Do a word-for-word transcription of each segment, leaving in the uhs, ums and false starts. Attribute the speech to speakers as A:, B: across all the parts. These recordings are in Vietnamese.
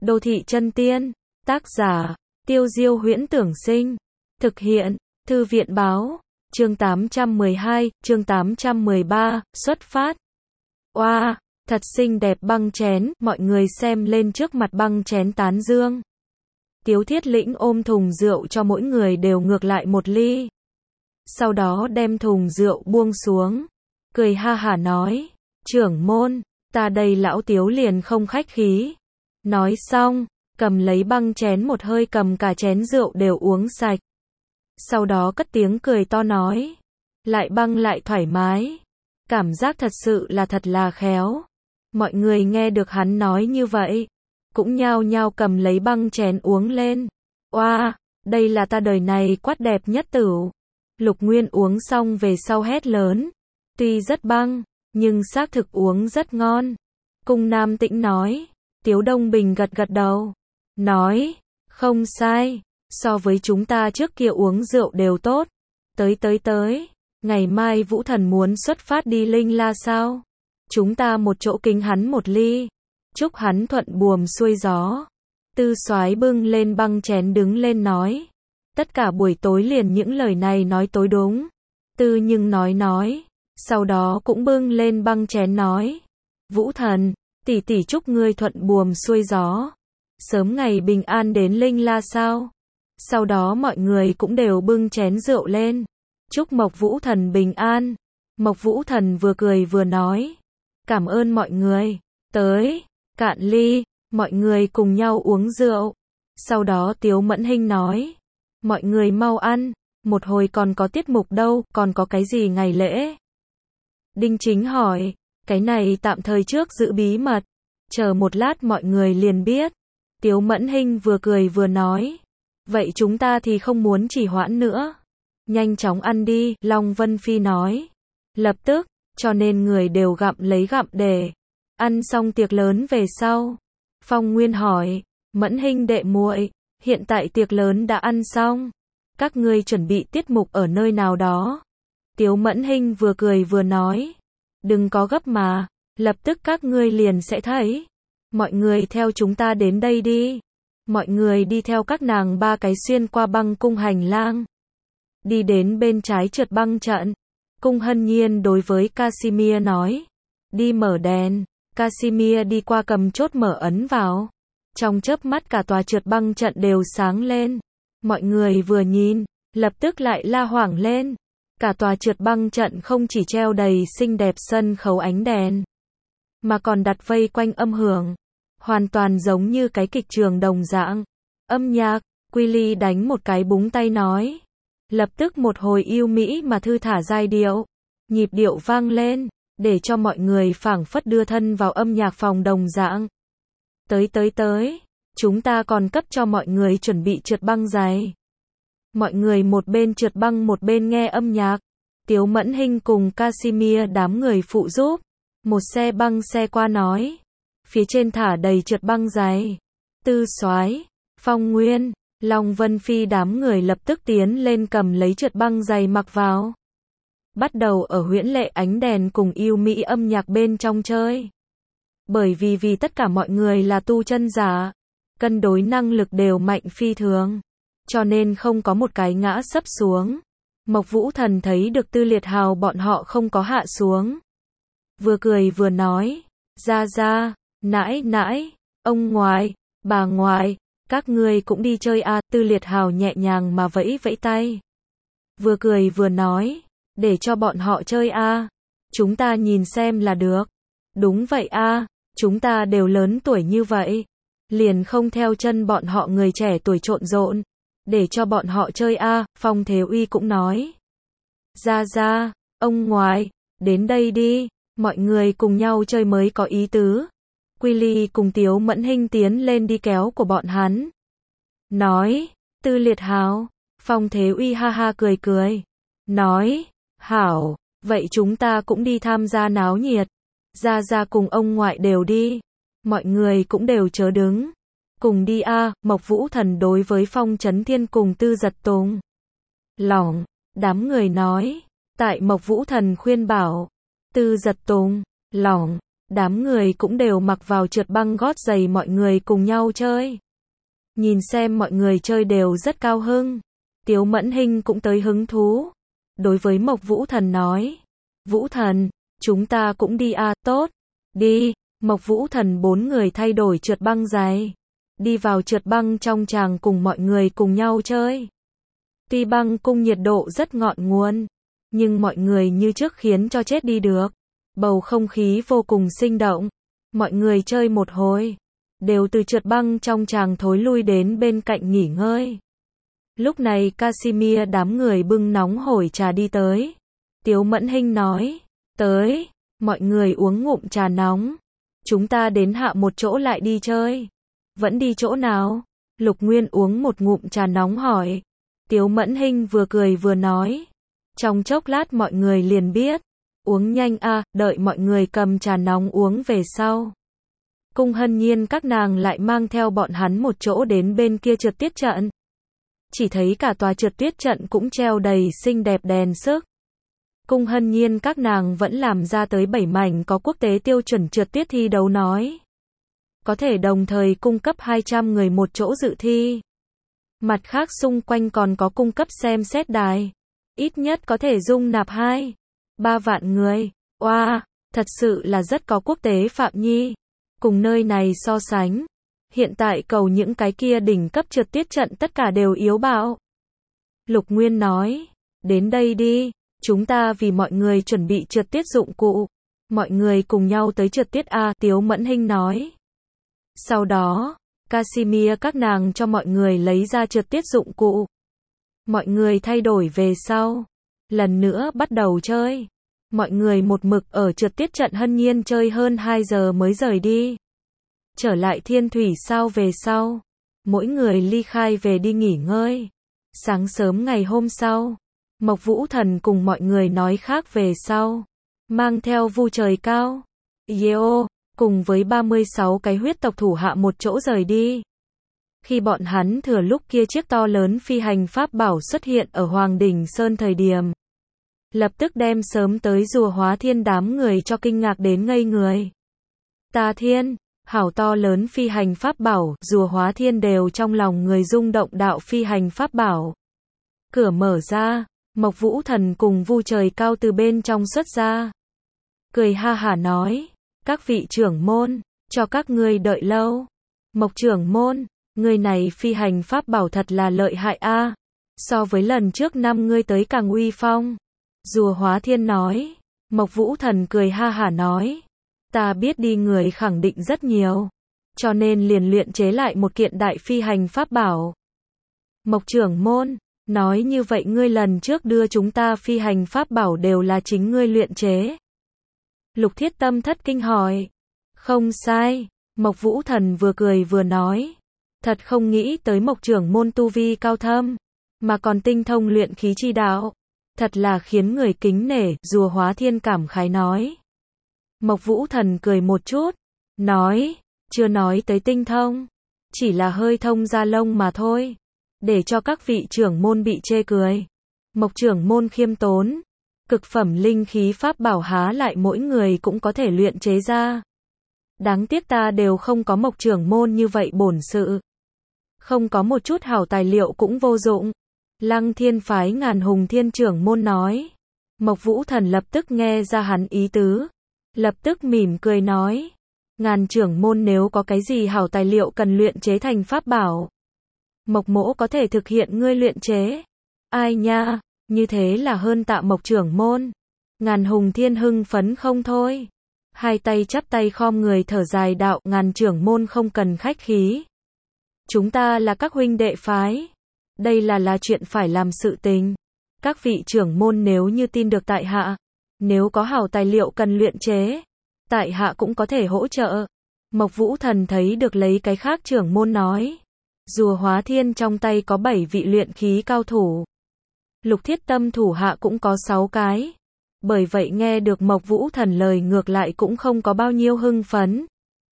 A: Đô thị chân tiên, tác giả, Tiêu Diêu Huyễn Tưởng Sinh, thực hiện, Thư viện báo, chương tám trăm mười hai, chương tám trăm mười ba, xuất phát. Oa, wow, thật xinh đẹp băng chén, mọi người xem lên trước mặt băng chén tán dương. Tiếu Thiết Lĩnh ôm thùng rượu cho mỗi người đều ngược lại một ly. Sau đó đem thùng rượu buông xuống, cười ha hả nói, trưởng môn, ta đây lão Tiếu liền không khách khí. Nói xong, cầm lấy băng chén một hơi cầm cả chén rượu đều uống sạch. Sau đó cất tiếng cười to nói, lại băng lại thoải mái. Cảm giác thật sự là thật là khéo. Mọi người nghe được hắn nói như vậy, cũng nhao nhao cầm lấy băng chén uống lên. Oa, wow, đây là ta đời này quát đẹp nhất tửu. Lục Nguyên uống xong về sau hét lớn, tuy rất băng, nhưng xác thực uống rất ngon. Cung Nam Tĩnh nói, Tiếu Đông Bình gật gật đầu, nói, không sai, so với chúng ta trước kia uống rượu đều tốt. Tới tới tới, ngày mai Vũ Thần muốn xuất phát đi Linh La sao? Chúng ta một chỗ kính hắn một ly, chúc hắn thuận buồm xuôi gió. Tư Soái bưng lên băng chén đứng lên nói, tất cả buổi tối liền những lời này nói tối đúng. Tư Nhưng nói nói, sau đó cũng bưng lên băng chén nói, Vũ Thần, tỷ tỷ chúc ngươi thuận buồm xuôi gió, sớm ngày bình an đến Linh La sao? Sau đó mọi người cũng đều bưng chén rượu lên, chúc Mộc Vũ Thần bình an. Mộc Vũ Thần vừa cười vừa nói, cảm ơn mọi người, tới, cạn ly, mọi người cùng nhau uống rượu. Sau đó Tiếu Mẫn Hinh nói, mọi người mau ăn, một hồi còn có tiết mục đâu, còn có cái gì ngày lễ? Đinh Chính hỏi, cái này tạm thời trước giữ bí mật, chờ một lát mọi người liền biết. Tiếu Mẫn Hinh vừa cười vừa nói, vậy chúng ta thì không muốn trì hoãn nữa. Nhanh chóng ăn đi, Long Vân Phi nói. Lập tức, cho nên người đều gặm lấy gặm để. Ăn xong tiệc lớn về sau. Phong Nguyên hỏi, Mẫn Hinh đệ muội, hiện tại tiệc lớn đã ăn xong. Các ngươi chuẩn bị tiết mục ở nơi nào đó? Tiếu Mẫn Hinh vừa cười vừa nói, đừng có gấp mà, lập tức các ngươi liền sẽ thấy. Mọi người theo chúng ta đến đây đi. Mọi người đi theo các nàng ba cái xuyên qua băng cung hành lang. Đi đến bên trái trượt băng trận. Cung Hân Nhiên đối với Casimir nói, đi mở đèn. Casimir đi qua cầm chốt mở ấn vào. Trong chớp mắt cả tòa trượt băng trận đều sáng lên. Mọi người vừa nhìn, lập tức lại la hoảng lên. Cả tòa trượt băng trận không chỉ treo đầy xinh đẹp sân khấu ánh đèn, mà còn đặt vây quanh âm hưởng. Hoàn toàn giống như cái kịch trường đồng dạng. Âm nhạc, Willy đánh một cái búng tay nói. Lập tức một hồi yêu mỹ mà thư thả giai điệu. Nhịp điệu vang lên, để cho mọi người phảng phất đưa thân vào âm nhạc phòng đồng dạng. Tới tới tới, chúng ta còn cấp cho mọi người chuẩn bị trượt băng giày. Mọi người một bên trượt băng một bên nghe âm nhạc. Tiếu Mẫn Hinh cùng Casimir đám người phụ giúp. Một xe băng xe qua nói, phía trên thả đầy trượt băng giày. Tư Soái, Phong Nguyên, Long Vân Phi đám người lập tức tiến lên cầm lấy trượt băng giày mặc vào. Bắt đầu ở huyễn lệ ánh đèn cùng yêu mỹ âm nhạc bên trong chơi. Bởi vì vì tất cả mọi người là tu chân giả, cân đối năng lực đều mạnh phi thường, cho nên không có một cái ngã sấp xuống. Mộc Vũ Thần thấy được Tư Liệt Hào bọn họ không có hạ xuống, vừa cười vừa nói, ra ra, nãi nãi, ông ngoại, bà ngoại, các ngươi cũng đi chơi à? Tư Liệt Hào nhẹ nhàng mà vẫy vẫy tay, vừa cười vừa nói, để cho bọn họ chơi à? Chúng ta nhìn xem là được. Đúng vậy à, chúng ta đều lớn tuổi như vậy, liền không theo chân bọn họ người trẻ tuổi trộn rộn, để cho bọn họ chơi à? Phong Thế Uy cũng nói, ra ra, ông ngoại, đến đây đi, mọi người cùng nhau chơi mới có ý tứ. Willy cùng Tiếu Mẫn Hinh tiến lên đi kéo của bọn hắn. Nói, Tư Liệt Hào. Phong Thế Uy ha ha cười cười. Nói, hảo, vậy chúng ta cũng đi tham gia náo nhiệt. Ra ra cùng ông ngoại đều đi. Mọi người cũng đều chớ đứng. Cùng đi a. Mộc Vũ Thần đối với Phong Chấn Thiên cùng Tư Giật Tùng. Lỏng, đám người nói. Tại Mộc Vũ Thần khuyên bảo. Tư Giật Tùng, lỏng. Đám người cũng đều mặc vào trượt băng gót giày mọi người cùng nhau chơi. Nhìn xem mọi người chơi đều rất cao hưng. Tiếu Mẫn Hinh cũng tới hứng thú. Đối với Mộc Vũ Thần nói. Vũ Thần, chúng ta cũng đi à, tốt. Đi, Mộc Vũ Thần bốn người thay đổi trượt băng giày. Đi vào trượt băng trong tràng cùng mọi người cùng nhau chơi. Tuy băng cung nhiệt độ rất ngọn nguồn, nhưng mọi người như trước khiến cho chết đi được. Bầu không khí vô cùng sinh động. Mọi người chơi một hồi, đều từ trượt băng trong tràng thối lui đến bên cạnh nghỉ ngơi. Lúc này Casimir đám người bưng nóng hổi trà đi tới. Tiếu Mẫn Hinh nói, tới, mọi người uống ngụm trà nóng. Chúng ta đến hạ một chỗ lại đi chơi. Vẫn đi chỗ nào? Lục Nguyên uống một ngụm trà nóng hỏi. Tiếu Mẫn Hinh vừa cười vừa nói. Trong chốc lát mọi người liền biết. Uống nhanh a, à, đợi mọi người cầm trà nóng uống về sau. Cung Hân Nhiên các nàng lại mang theo bọn hắn một chỗ đến bên kia trượt tuyết trận. Chỉ thấy cả tòa trượt tuyết trận cũng treo đầy xinh đẹp đèn sức. Cung Hân Nhiên các nàng vẫn làm ra tới bảy mảnh có quốc tế tiêu chuẩn trượt tuyết thi đấu nói. Có thể đồng thời cung cấp hai trăm người một chỗ dự thi. Mặt khác xung quanh còn có cung cấp xem xét đài. Ít nhất có thể dung nạp hai, ba vạn người. Oa, wow, thật sự là rất có quốc tế phạm nhi. Cùng nơi này so sánh. Hiện tại cầu những cái kia đỉnh cấp trượt tuyết trận tất cả đều yếu bạo. Lục Nguyên nói, đến đây đi, chúng ta vì mọi người chuẩn bị trượt tuyết dụng cụ. Mọi người cùng nhau tới trượt tuyết A, Tiếu Mẫn Hinh nói. Sau đó, Casimir các nàng cho mọi người lấy ra trượt tuyết dụng cụ. Mọi người thay đổi về sau. Lần nữa bắt đầu chơi. Mọi người một mực ở trượt tuyết trận Hân Nhiên chơi hơn hai giờ mới rời đi. Trở lại Thiên Thủy sao về sau. Mỗi người ly khai về đi nghỉ ngơi. Sáng sớm ngày hôm sau, Mộc Vũ Thần cùng mọi người nói khác về sau. Mang theo Vu Trời Cao, Yeo, cùng với ba mươi sáu cái huyết tộc thủ hạ một chỗ rời đi. Khi bọn hắn thừa lúc kia chiếc to lớn phi hành pháp bảo xuất hiện ở Hoàng Đỉnh Sơn thời điểm. Lập tức đem sớm tới rùa hóa thiên đám người cho kinh ngạc đến ngây người. Ta thiên, hảo to lớn phi hành pháp bảo, rùa hóa thiên đều trong lòng người rung động đạo phi hành pháp bảo. Cửa mở ra, Mộc Vũ Thần cùng Vu Trời Cao từ bên trong xuất ra. Cười ha hả nói, các vị trưởng môn, cho các ngươi đợi lâu. Mộc trưởng môn, người này phi hành pháp bảo thật là lợi hại a. So với lần trước năm ngươi tới càng uy phong. Rùa hóa thiên nói. Mộc Vũ Thần cười ha hả nói. Ta biết đi người khẳng định rất nhiều. Cho nên liền luyện chế lại một kiện đại phi hành pháp bảo. Mộc trưởng môn, nói như vậy ngươi lần trước đưa chúng ta phi hành pháp bảo đều là chính ngươi luyện chế. Lục Thiết Tâm thất kinh hỏi. Không sai, Mộc Vũ Thần vừa cười vừa nói. Thật không nghĩ tới Mộc trưởng môn tu vi cao thâm, mà còn tinh thông luyện khí chi đạo. Thật là khiến người kính nể, rùa hóa thiên cảm khái nói. Mộc Vũ Thần cười một chút, nói, chưa nói tới tinh thông, chỉ là hơi thông da lông mà thôi, để cho các vị trưởng môn bị chê cười. Mộc trưởng môn khiêm tốn, cực phẩm linh khí pháp bảo há lại mỗi người cũng có thể luyện chế ra. Đáng tiếc ta đều không có Mộc trưởng môn như vậy bổn sự. Không có một chút hảo tài liệu cũng vô dụng. Lăng Thiên phái Ngàn Hùng Thiên trưởng môn nói. Mộc Vũ Thần lập tức nghe ra hắn ý tứ. Lập tức mỉm cười nói. Ngàn trưởng môn nếu có cái gì hảo tài liệu cần luyện chế thành pháp bảo. Mộc mỗ có thể thực hiện ngươi luyện chế. Ai nha, như thế là hơn tạ Mộc trưởng môn. Ngàn Hùng Thiên hưng phấn không thôi. Hai tay chắp tay khom người thở dài đạo, Ngàn trưởng môn không cần khách khí. Chúng ta là các huynh đệ phái. Đây là là chuyện phải làm sự tình. Các vị trưởng môn nếu như tin được tại hạ, nếu có hảo tài liệu cần luyện chế, tại hạ cũng có thể hỗ trợ. Mộc Vũ Thần thấy được lấy cái khác trưởng môn nói. Rùa hóa thiên trong tay có bảy vị luyện khí cao thủ. Lục Thiết Tâm thủ hạ cũng có sáu cái. Bởi vậy nghe được Mộc Vũ Thần lời ngược lại cũng không có bao nhiêu hưng phấn.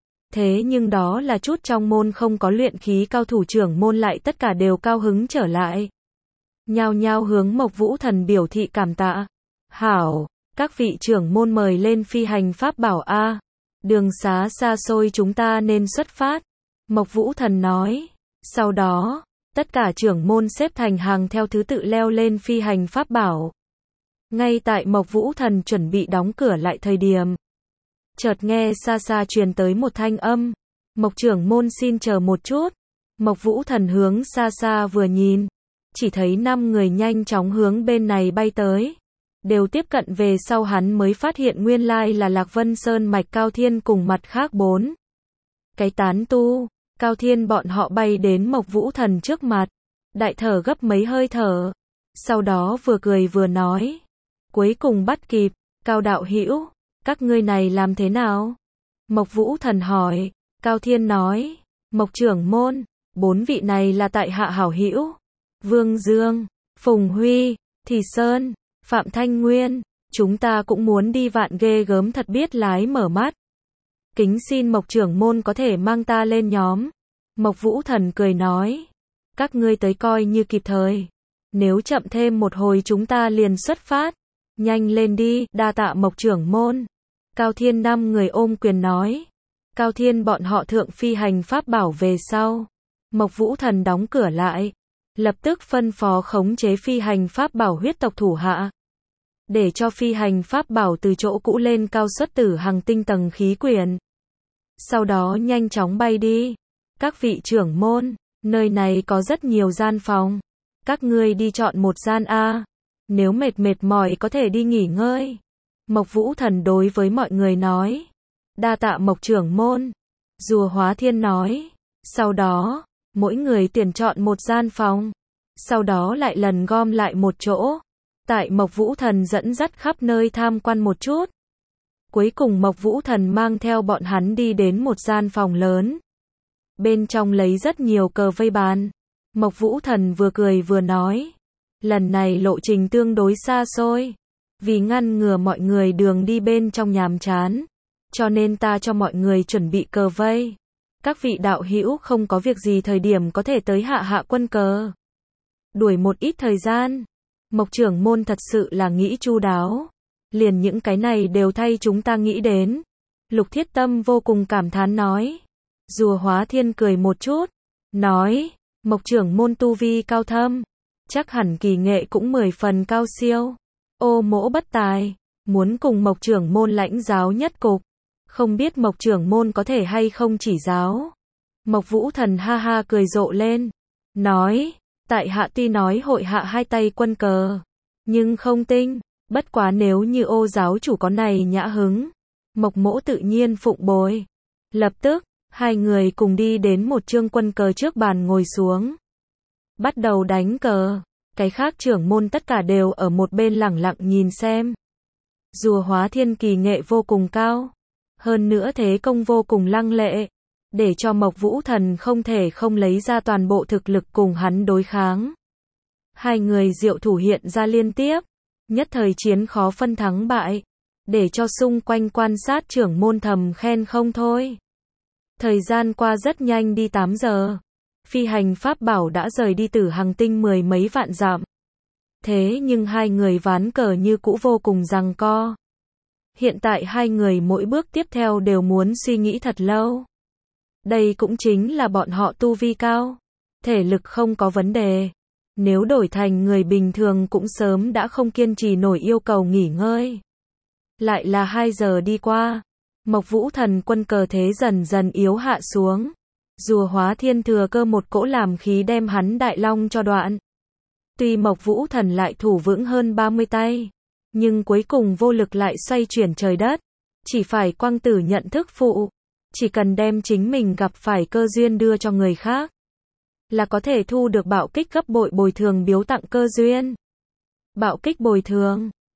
A: Thế nhưng đó là chút trong môn không có luyện khí cao thủ trưởng môn lại tất cả đều cao hứng trở lại. Nhao nhao hướng Mộc Vũ Thần biểu thị cảm tạ. Hảo, các vị trưởng môn mời lên phi hành pháp bảo A. Đường xá xa xôi chúng ta nên xuất phát. Mộc Vũ Thần nói. Sau đó, tất cả trưởng môn xếp thành hàng theo thứ tự leo lên phi hành pháp bảo. Ngay tại Mộc Vũ Thần chuẩn bị đóng cửa lại thời điểm, chợt nghe xa xa truyền tới một thanh âm. Mộc trưởng môn xin chờ một chút. Mộc Vũ Thần hướng xa xa vừa nhìn, chỉ thấy năm người nhanh chóng hướng bên này bay tới. Đều tiếp cận về sau hắn mới phát hiện nguyên lai là Lạc Vân Sơn mạch Cao Thiên cùng mặt khác bốn cái tán tu. Cao Thiên bọn họ bay đến Mộc Vũ Thần trước mặt, đại thở gấp mấy hơi thở, sau đó vừa cười vừa nói, cuối cùng bắt kịp. Cao đạo hữu, các ngươi này làm thế nào? Mộc Vũ Thần hỏi. Cao Thiên nói, Mộc trưởng môn, bốn vị này là tại hạ hảo hữu, Vương Dương, Phùng Huy, Thì Sơn, Phạm Thanh Nguyên, chúng ta cũng muốn đi vạn ghê gớm thật biết lái mở mắt. Kính xin Mộc trưởng môn có thể mang ta lên nhóm. Mộc Vũ Thần cười nói, các ngươi tới coi như kịp thời, nếu chậm thêm một hồi chúng ta liền xuất phát, nhanh lên đi, đa tạ Mộc trưởng môn. Cao Thiên năm người ôm quyền nói. Cao Thiên bọn họ thượng phi hành pháp bảo về sau, Mộc Vũ Thần đóng cửa lại, lập tức phân phó khống chế phi hành pháp bảo huyết tộc thủ hạ, để cho phi hành pháp bảo từ chỗ cũ lên cao xuất tử hằng tinh tầng khí quyển. Sau đó nhanh chóng bay đi. Các vị trưởng môn, nơi này có rất nhiều gian phòng, các ngươi đi chọn một gian a, nếu mệt mệt mỏi có thể đi nghỉ ngơi. Mộc Vũ Thần đối với mọi người nói. Đa tạ Mộc trưởng môn. Rùa Hóa Thiên nói. Sau đó, mỗi người tuyển chọn một gian phòng, sau đó lại lần gom lại một chỗ. Tại Mộc Vũ Thần dẫn dắt khắp nơi tham quan một chút. Cuối cùng Mộc Vũ Thần mang theo bọn hắn đi đến một gian phòng lớn. Bên trong lấy rất nhiều cờ vây bàn. Mộc Vũ Thần vừa cười vừa nói, lần này lộ trình tương đối xa xôi, vì ngăn ngừa mọi người đường đi bên trong nhàm chán, cho nên ta cho mọi người chuẩn bị cờ vây. Các vị đạo hữu không có việc gì thời điểm có thể tới hạ hạ quân cờ. Đuổi một ít thời gian. Mộc trưởng môn thật sự là nghĩ chu đáo. Liền những cái này đều thay chúng ta nghĩ đến. Lục Thiết Tâm vô cùng cảm thán nói. Rùa Hóa Thiên cười một chút, nói, Mộc trưởng môn tu vi cao thâm, chắc hẳn kỳ nghệ cũng mười phần cao siêu. Ô Mỗ bất tài, muốn cùng Mộc trưởng môn lãnh giáo nhất cục, không biết Mộc trưởng môn có thể hay không chỉ giáo. Mộc Vũ Thần ha ha cười rộ lên, nói, tại hạ tuy nói hội hạ hai tay quân cờ, nhưng không tinh, bất quá nếu như Ô giáo chủ có này nhã hứng, Mộc Mỗ tự nhiên phụng bồi. Lập tức, hai người cùng đi đến một chương quân cờ trước bàn ngồi xuống, bắt đầu đánh cờ. Cái khác trưởng môn tất cả đều ở một bên lẳng lặng nhìn xem. Rùa Hóa Thiên kỳ nghệ vô cùng cao, hơn nữa thế công vô cùng lăng lệ, để cho Mộc Vũ Thần không thể không lấy ra toàn bộ thực lực cùng hắn đối kháng. Hai người diệu thủ hiện ra liên tiếp, nhất thời chiến khó phân thắng bại, để cho xung quanh quan sát trưởng môn thầm khen không thôi. Thời gian qua rất nhanh đi tám giờ. Phi hành pháp bảo đã rời đi Tử Hằng Tinh mười mấy vạn dặm. Thế nhưng hai người ván cờ như cũ vô cùng giằng co. Hiện tại hai người mỗi bước tiếp theo đều muốn suy nghĩ thật lâu. Đây cũng chính là bọn họ tu vi cao, thể lực không có vấn đề. Nếu đổi thành người bình thường cũng sớm đã không kiên trì nổi yêu cầu nghỉ ngơi. Lại là hai giờ đi qua, Mộc Vũ Thần quân cờ thế dần dần yếu hạ xuống. Rùa Hóa Thiên thừa cơ một cỗ làm khí đem hắn đại long cho đoạn. Tuy Mộc Vũ Thần lại thủ vững hơn ba mươi tay, nhưng cuối cùng vô lực lại xoay chuyển trời đất, chỉ phải quang tử nhận thức phụ, chỉ cần đem chính mình gặp phải cơ duyên đưa cho người khác, là có thể thu được bạo kích gấp bội bồi thường biếu tặng cơ duyên. Bạo kích bồi thường,